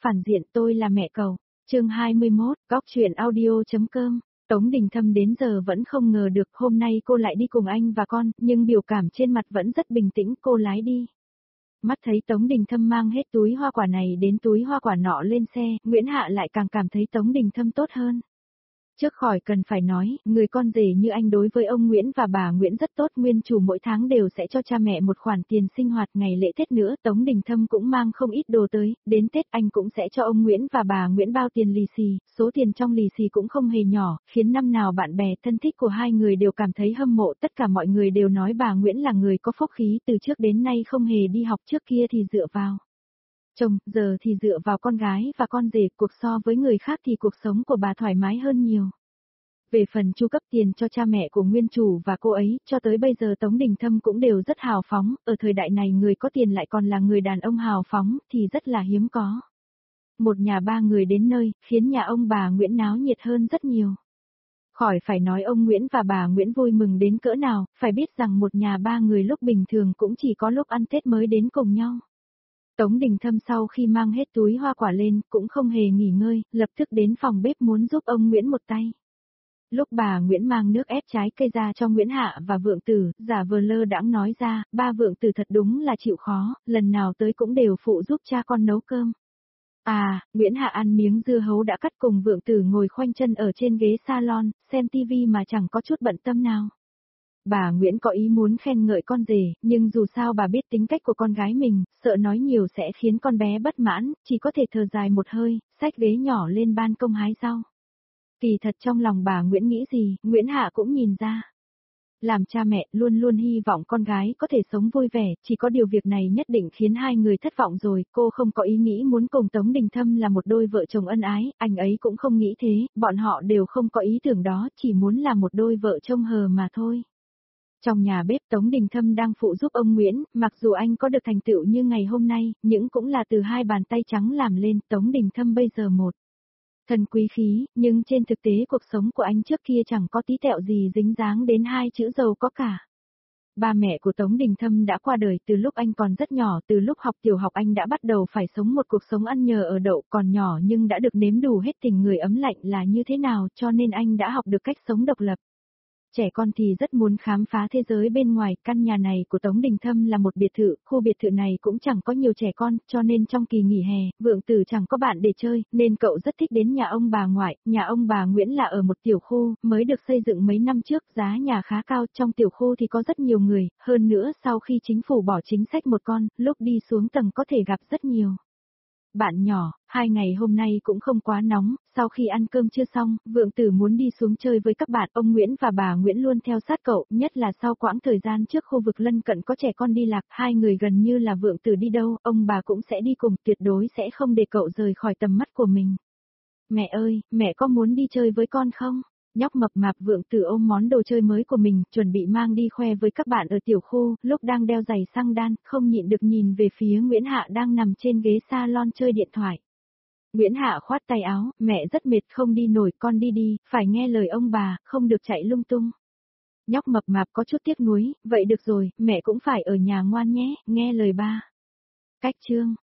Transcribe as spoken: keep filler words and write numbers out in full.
phản diện tôi là mẹ cậu. Chương hai mươi mốt, góc truyện audio.com. Tống Đình Thâm đến giờ vẫn không ngờ được hôm nay cô lại đi cùng anh và con, nhưng biểu cảm trên mặt vẫn rất bình tĩnh, cô lái đi. Mắt thấy Tống Đình Thâm mang hết túi hoa quả này đến túi hoa quả nọ lên xe, Nguyễn Hạ lại càng cảm thấy Tống Đình Thâm tốt hơn. Trước khỏi cần phải nói, người con rể như anh đối với ông Nguyễn và bà Nguyễn rất tốt, nguyên chủ mỗi tháng đều sẽ cho cha mẹ một khoản tiền sinh hoạt, ngày lễ Tết nữa, Tống Đình Thâm cũng mang không ít đồ tới, đến Tết anh cũng sẽ cho ông Nguyễn và bà Nguyễn bao tiền lì xì, số tiền trong lì xì cũng không hề nhỏ, khiến năm nào bạn bè thân thích của hai người đều cảm thấy hâm mộ, tất cả mọi người đều nói bà Nguyễn là người có phúc khí, từ trước đến nay không hề đi học, trước kia thì dựa vào chồng, giờ thì dựa vào con gái và con rể, cuộc so với người khác thì cuộc sống của bà thoải mái hơn nhiều. Về phần chu cấp tiền cho cha mẹ của nguyên chủ và cô ấy, cho tới bây giờ Tống Đình Thâm cũng đều rất hào phóng, ở thời đại này người có tiền lại còn là người đàn ông hào phóng, thì rất là hiếm có. Một nhà ba người đến nơi, khiến nhà ông bà Nguyễn náo nhiệt hơn rất nhiều. Khỏi phải nói ông Nguyễn và bà Nguyễn vui mừng đến cỡ nào, phải biết rằng một nhà ba người lúc bình thường cũng chỉ có lúc ăn Tết mới đến cùng nhau. Tống Đình Thâm sau khi mang hết túi hoa quả lên, cũng không hề nghỉ ngơi, lập tức đến phòng bếp muốn giúp ông Nguyễn một tay. Lúc bà Nguyễn mang nước ép trái cây ra cho Nguyễn Hạ và Vượng Tử, giả vờ lơ đãng nói ra, ba Vượng Tử thật đúng là chịu khó, lần nào tới cũng đều phụ giúp cha con nấu cơm. À, Nguyễn Hạ ăn miếng dưa hấu đã cắt cùng Vượng Tử ngồi khoanh chân ở trên ghế salon, xem tivi mà chẳng có chút bận tâm nào. Bà Nguyễn có ý muốn khen ngợi con rể, nhưng dù sao bà biết tính cách của con gái mình, sợ nói nhiều sẽ khiến con bé bất mãn, chỉ có thể thở dài một hơi, xách ghế nhỏ lên ban công hái rau. Kỳ thật trong lòng bà Nguyễn nghĩ gì, Nguyễn Hạ cũng nhìn ra. Làm cha mẹ luôn luôn hy vọng con gái có thể sống vui vẻ, chỉ có điều việc này nhất định khiến hai người thất vọng rồi, cô không có ý nghĩ muốn cùng Tống Đình Thâm là một đôi vợ chồng ân ái, anh ấy cũng không nghĩ thế, bọn họ đều không có ý tưởng đó, chỉ muốn là một đôi vợ chồng hờ mà thôi. Trong nhà bếp Tống Đình Thâm đang phụ giúp ông Nguyễn, mặc dù anh có được thành tựu như ngày hôm nay, nhưng cũng là từ hai bàn tay trắng làm lên, Tống Đình Thâm bây giờ một thân quý khí, nhưng trên thực tế cuộc sống của anh trước kia chẳng có tí tẹo gì dính dáng đến hai chữ giàu có cả. Ba mẹ của Tống Đình Thâm đã qua đời từ lúc anh còn rất nhỏ, từ lúc học tiểu học anh đã bắt đầu phải sống một cuộc sống ăn nhờ ở đậu, còn nhỏ nhưng đã được nếm đủ hết tình người ấm lạnh là như thế nào, cho nên anh đã học được cách sống độc lập. Trẻ con thì rất muốn khám phá thế giới bên ngoài, căn nhà này của Tống Đình Thâm là một biệt thự, khu biệt thự này cũng chẳng có nhiều trẻ con, cho nên trong kỳ nghỉ hè, Vượng Tử chẳng có bạn để chơi, nên cậu rất thích đến nhà ông bà ngoại, nhà ông bà Nguyễn là ở một tiểu khu, mới được xây dựng mấy năm trước, giá nhà khá cao, trong tiểu khu thì có rất nhiều người, hơn nữa sau khi chính phủ bỏ chính sách một con, lúc đi xuống tầng có thể gặp rất nhiều bạn nhỏ. Hai ngày hôm nay cũng không quá nóng, sau khi ăn cơm chưa xong, Vượng Tử muốn đi xuống chơi với các bạn, ông Nguyễn và bà Nguyễn luôn theo sát cậu, nhất là sau quãng thời gian trước khu vực lân cận có trẻ con đi lạc, hai người gần như là Vượng Tử đi đâu, ông bà cũng sẽ đi cùng, tuyệt đối sẽ không để cậu rời khỏi tầm mắt của mình. Mẹ ơi, mẹ có muốn đi chơi với con không? Nhóc mập mạp Vượng Tử ôm món đồ chơi mới của mình, chuẩn bị mang đi khoe với các bạn ở tiểu khu, lúc đang đeo giày xăng đan, không nhịn được nhìn về phía Nguyễn Hạ đang nằm trên ghế salon chơi điện thoại. Nguyễn Hạ khoát tay áo, mẹ rất mệt không đi nổi, con đi đi, phải nghe lời ông bà, không được chạy lung tung. Nhóc mập mạp có chút tiếc nuối, vậy được rồi, mẹ cũng phải ở nhà ngoan nhé, nghe lời ba. Cách chương